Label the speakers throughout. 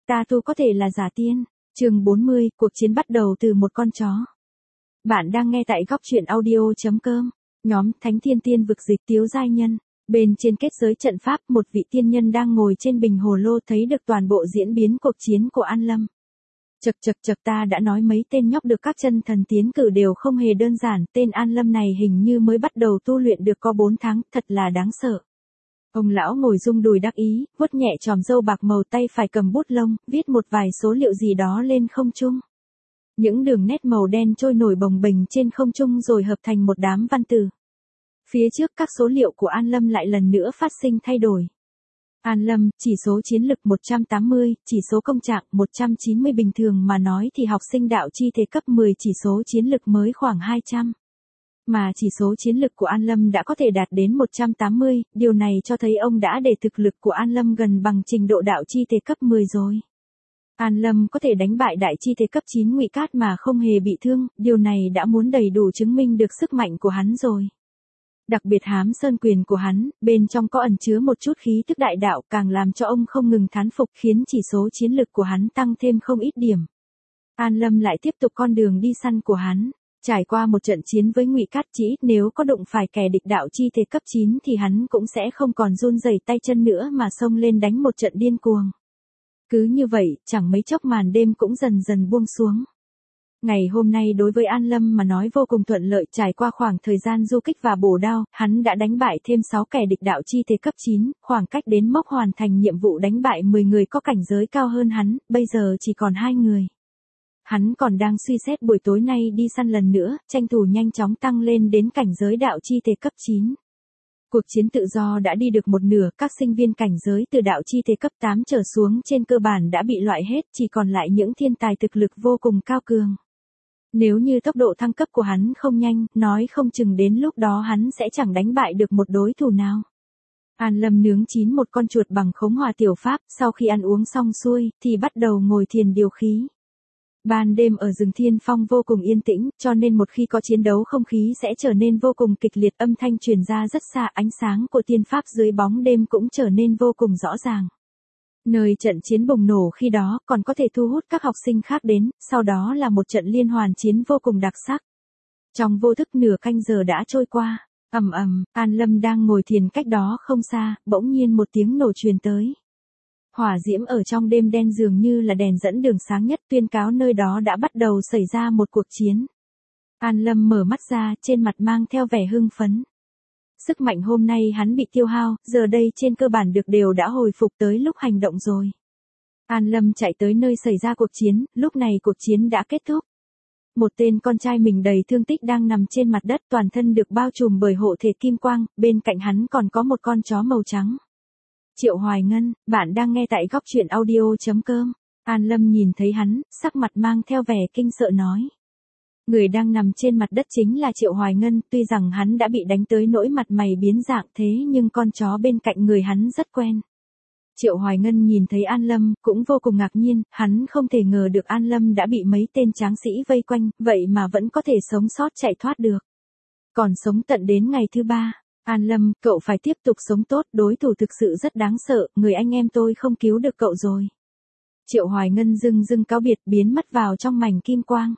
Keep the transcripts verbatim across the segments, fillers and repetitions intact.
Speaker 1: Ta tu có thể là giả tiên. Chương bốn mươi, cuộc chiến bắt đầu từ một con chó. Bạn đang nghe tại góc truyện audio.com. Nhóm Thánh Thiên Tiên Vực Dịch Tiếu Giai Nhân. Bên trên kết giới trận pháp, một vị tiên nhân đang ngồi trên bình hồ lô thấy được toàn bộ diễn biến cuộc chiến của An Lâm. Chậc chậc chậc, ta đã nói mấy tên nhóc được các chân thần tiến cử đều không hề đơn giản, tên An Lâm này hình như mới bắt đầu tu luyện được có bốn tháng, thật là đáng sợ. Ông lão ngồi rung đùi đắc ý, vuốt nhẹ chòm râu bạc màu, tay phải cầm bút lông, viết một vài số liệu gì đó lên không trung. Những đường nét màu đen trôi nổi bồng bềnh trên không trung rồi hợp thành một đám văn từ. Phía trước các số liệu của An Lâm lại lần nữa phát sinh thay đổi. An Lâm, chỉ số chiến lực một trăm tám mươi, chỉ số công trạng một trăm chín mươi, bình thường mà nói thì học sinh đạo chi thế cấp mười chỉ số chiến lực mới khoảng hai trăm. Mà chỉ số chiến lực của An Lâm đã có thể đạt đến một trăm tám mươi, điều này cho thấy ông đã để thực lực của An Lâm gần bằng trình độ đạo chi thế cấp mười rồi. An Lâm có thể đánh bại đại chi thế cấp chín Ngụy Cát mà không hề bị thương, điều này đã muốn đầy đủ chứng minh được sức mạnh của hắn rồi. Đặc biệt hám sơn quyền của hắn, bên trong có ẩn chứa một chút khí tức đại đạo, càng làm cho ông không ngừng thán phục, khiến chỉ số chiến lực của hắn tăng thêm không ít điểm. An Lâm lại tiếp tục con đường đi săn của hắn. Trải qua một trận chiến với Ngụy Cát, chỉ nếu có đụng phải kẻ địch đạo chi thế cấp chín thì hắn cũng sẽ không còn run rẩy tay chân nữa mà xông lên đánh một trận điên cuồng. Cứ như vậy, chẳng mấy chốc màn đêm cũng dần dần buông xuống. Ngày hôm nay đối với An Lâm mà nói vô cùng thuận lợi, trải qua khoảng thời gian du kích và bổ đao, hắn đã đánh bại thêm sáu kẻ địch đạo chi thế cấp chín, khoảng cách đến mốc hoàn thành nhiệm vụ đánh bại mười người có cảnh giới cao hơn hắn, bây giờ chỉ còn hai người. Hắn còn đang suy xét buổi tối nay đi săn lần nữa, tranh thủ nhanh chóng tăng lên đến cảnh giới đạo chi thế cấp chín. Cuộc chiến tự do đã đi được một nửa, các sinh viên cảnh giới từ đạo chi thế cấp tám trở xuống trên cơ bản đã bị loại hết, chỉ còn lại những thiên tài thực lực vô cùng cao cường. Nếu như tốc độ thăng cấp của hắn không nhanh, nói không chừng đến lúc đó hắn sẽ chẳng đánh bại được một đối thủ nào. An Lâm nướng chín một con chuột bằng khống hỏa tiểu pháp, sau khi ăn uống xong xuôi, thì bắt đầu ngồi thiền điều khí. Ban đêm ở rừng Thiên Phong vô cùng yên tĩnh, cho nên một khi có chiến đấu không khí sẽ trở nên vô cùng kịch liệt, âm thanh truyền ra rất xa, ánh sáng của tiên pháp dưới bóng đêm cũng trở nên vô cùng rõ ràng. Nơi trận chiến bùng nổ khi đó còn có thể thu hút các học sinh khác đến, sau đó là một trận liên hoàn chiến vô cùng đặc sắc. Trong vô thức nửa canh giờ đã trôi qua, ầm ầm, An Lâm đang ngồi thiền cách đó không xa, bỗng nhiên một tiếng nổ truyền tới. Hỏa diễm ở trong đêm đen dường như là đèn dẫn đường sáng nhất, tuyên cáo nơi đó đã bắt đầu xảy ra một cuộc chiến. An Lâm mở mắt ra, trên mặt mang theo vẻ hưng phấn. Sức mạnh hôm nay hắn bị tiêu hao, giờ đây trên cơ bản được đều đã hồi phục tới lúc hành động rồi. An Lâm chạy tới nơi xảy ra cuộc chiến, lúc này cuộc chiến đã kết thúc. Một tên con trai mình đầy thương tích đang nằm trên mặt đất, toàn thân được bao trùm bởi hộ thể kim quang, bên cạnh hắn còn có một con chó màu trắng. Triệu Hoài Ngân, bạn đang nghe tại góc truyện audio.com. An Lâm nhìn thấy hắn, sắc mặt mang theo vẻ kinh sợ nói. Người đang nằm trên mặt đất chính là Triệu Hoài Ngân, tuy rằng hắn đã bị đánh tới nỗi mặt mày biến dạng thế nhưng con chó bên cạnh người hắn rất quen. Triệu Hoài Ngân nhìn thấy An Lâm, cũng vô cùng ngạc nhiên, hắn không thể ngờ được An Lâm đã bị mấy tên tráng sĩ vây quanh, vậy mà vẫn có thể sống sót chạy thoát được. Còn sống tận đến ngày thứ ba. An Lâm, cậu phải tiếp tục sống tốt, đối thủ thực sự rất đáng sợ, người anh em tôi không cứu được cậu rồi. Triệu Hoài Ngân dưng dưng cáo biệt, biến mất vào trong mảnh kim quang.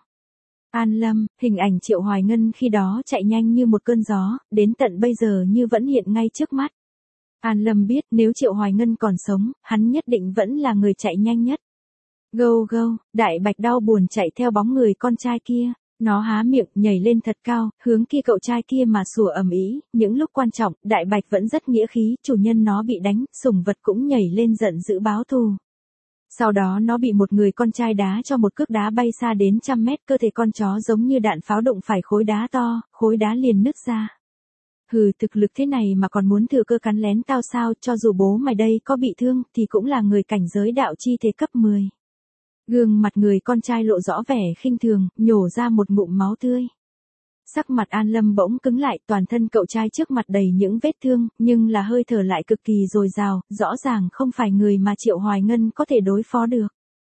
Speaker 1: An Lâm, hình ảnh Triệu Hoài Ngân khi đó chạy nhanh như một cơn gió, đến tận bây giờ như vẫn hiện ngay trước mắt. An Lâm biết nếu Triệu Hoài Ngân còn sống, hắn nhất định vẫn là người chạy nhanh nhất. Gâu gâu, Đại Bạch đau buồn chạy theo bóng người con trai kia. Nó há miệng, nhảy lên thật cao, hướng kia cậu trai kia mà sủa ầm ĩ. Những lúc quan trọng, Đại Bạch vẫn rất nghĩa khí, chủ nhân nó bị đánh, sủng vật cũng nhảy lên giận dữ báo thù. Sau đó nó bị một người con trai đá cho một cước đá bay xa đến trăm mét, cơ thể con chó giống như đạn pháo đụng phải khối đá to, khối đá liền nứt ra. Hừ, thực lực thế này mà còn muốn thừa cơ cắn lén tao sao, cho dù bố mày đây có bị thương, thì cũng là người cảnh giới đạo chi thế cấp mười. Gương mặt người con trai lộ rõ vẻ khinh thường, nhổ ra một ngụm máu tươi. Sắc mặt An Lâm bỗng cứng lại, toàn thân cậu trai trước mặt đầy những vết thương, nhưng là hơi thở lại cực kỳ dồi dào, rõ ràng không phải người mà Triệu Hoài Ngân có thể đối phó được.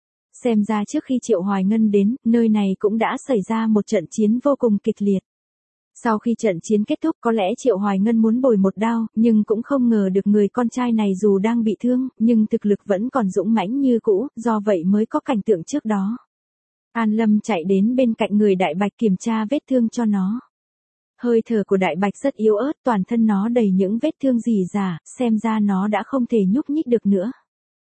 Speaker 1: Xem ra trước khi Triệu Hoài Ngân đến, nơi này cũng đã xảy ra một trận chiến vô cùng kịch liệt. Sau khi trận chiến kết thúc có lẽ Triệu Hoài Ngân muốn bồi một đao, nhưng cũng không ngờ được người con trai này dù đang bị thương, nhưng thực lực vẫn còn dũng mãnh như cũ, do vậy mới có cảnh tượng trước đó. An Lâm chạy đến bên cạnh người Đại Bạch kiểm tra vết thương cho nó. Hơi thở của Đại Bạch rất yếu ớt, toàn thân nó đầy những vết thương rỉ rả, xem ra nó đã không thể nhúc nhích được nữa.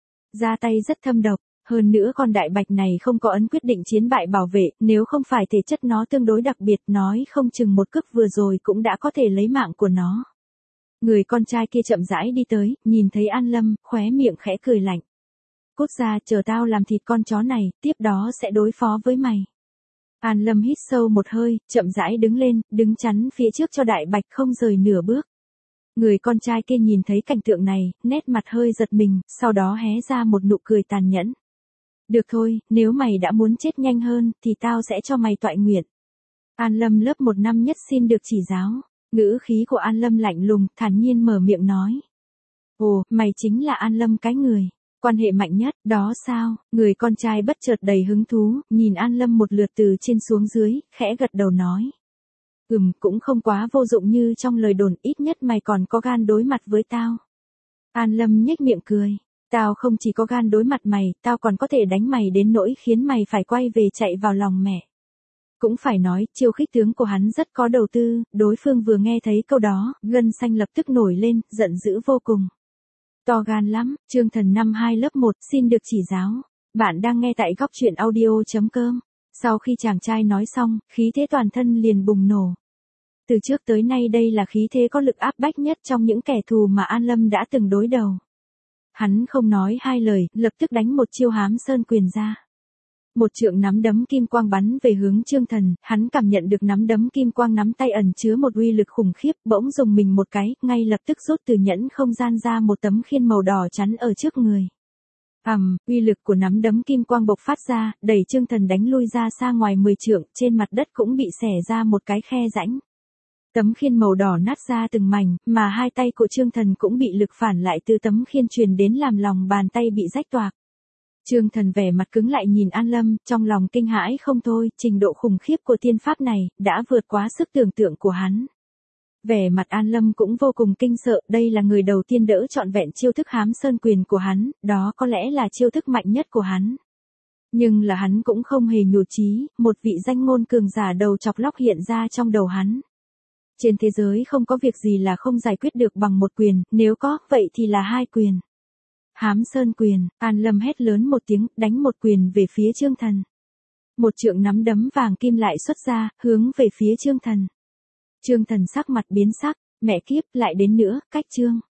Speaker 1: Da tay rất thâm độc, hơn nữa con Đại Bạch này không có ấn quyết định chiến bại bảo vệ, nếu không phải thể chất nó tương đối đặc biệt nói không chừng một cước vừa rồi cũng đã có thể lấy mạng của nó. Người con trai kia chậm rãi đi tới, nhìn thấy An Lâm, khóe miệng khẽ cười lạnh. Cút ra, chờ tao làm thịt con chó này, tiếp đó sẽ đối phó với mày. An Lâm hít sâu một hơi, chậm rãi đứng lên, đứng chắn phía trước cho Đại Bạch không rời nửa bước. Người con trai kia nhìn thấy cảnh tượng này, nét mặt hơi giật mình, sau đó hé ra một nụ cười tàn nhẫn. Được thôi, nếu mày đã muốn chết nhanh hơn, thì tao sẽ cho mày toại nguyện. An Lâm lớp một năm nhất xin được chỉ giáo. Ngữ khí của An Lâm lạnh lùng, thản nhiên mở miệng nói. Ồ, mày chính là An Lâm cái người. Quan hệ mạnh nhất, đó sao? Người con trai bất chợt đầy hứng thú, nhìn An Lâm một lượt từ trên xuống dưới, khẽ gật đầu nói. Ừm, cũng không quá vô dụng như trong lời đồn, ít nhất mày còn có gan đối mặt với tao. An Lâm nhếch miệng cười. Tao không chỉ có gan đối mặt mày, tao còn có thể đánh mày đến nỗi khiến mày phải quay về chạy vào lòng mẹ. Cũng phải nói, chiêu khích tướng của hắn rất có đầu tư, đối phương vừa nghe thấy câu đó, gân xanh lập tức nổi lên, giận dữ vô cùng. To gan lắm, Chương Thần năm hai lớp một, xin được chỉ giáo. Bạn đang nghe tại góc truyện audio chấm com. Sau khi chàng trai nói xong, khí thế toàn thân liền bùng nổ. Từ trước tới nay đây là khí thế có lực áp bách nhất trong những kẻ thù mà An Lâm đã từng đối đầu. Hắn không nói hai lời, lập tức đánh một chiêu hám sơn quyền ra. Một trượng nắm đấm kim quang bắn về hướng Chương Thần, hắn cảm nhận được nắm đấm kim quang nắm tay ẩn chứa một uy lực khủng khiếp, bỗng dùng mình một cái, ngay lập tức rút từ nhẫn không gian ra một tấm khiên màu đỏ chắn ở trước người. Ầm, um, uy lực của nắm đấm kim quang bộc phát ra, đẩy Chương Thần đánh lui ra xa ngoài mười trượng, trên mặt đất cũng bị xẻ ra một cái khe rãnh. Tấm khiên màu đỏ nát ra từng mảnh, mà hai tay của Chương Thần cũng bị lực phản lại từ tấm khiên truyền đến làm lòng bàn tay bị rách toạc. Chương Thần vẻ mặt cứng lại nhìn An Lâm, trong lòng kinh hãi không thôi, trình độ khủng khiếp của tiên pháp này, đã vượt quá sức tưởng tượng của hắn. Vẻ mặt An Lâm cũng vô cùng kinh sợ, đây là người đầu tiên đỡ trọn vẹn chiêu thức hám sơn quyền của hắn, đó có lẽ là chiêu thức mạnh nhất của hắn. Nhưng là hắn cũng không hề nhụt chí, một vị danh ngôn cường giả đầu chọc lóc hiện ra trong đầu hắn. Trên thế giới không có việc gì là không giải quyết được bằng một quyền, nếu có, vậy thì là hai quyền. Hám sơn quyền, An Lâm hét lớn một tiếng, đánh một quyền về phía Chương Thần. Một trượng nắm đấm vàng kim lại xuất ra, hướng về phía Chương Thần. Chương Thần sắc mặt biến sắc, mẹ kiếp, lại đến nữa, cách Chương.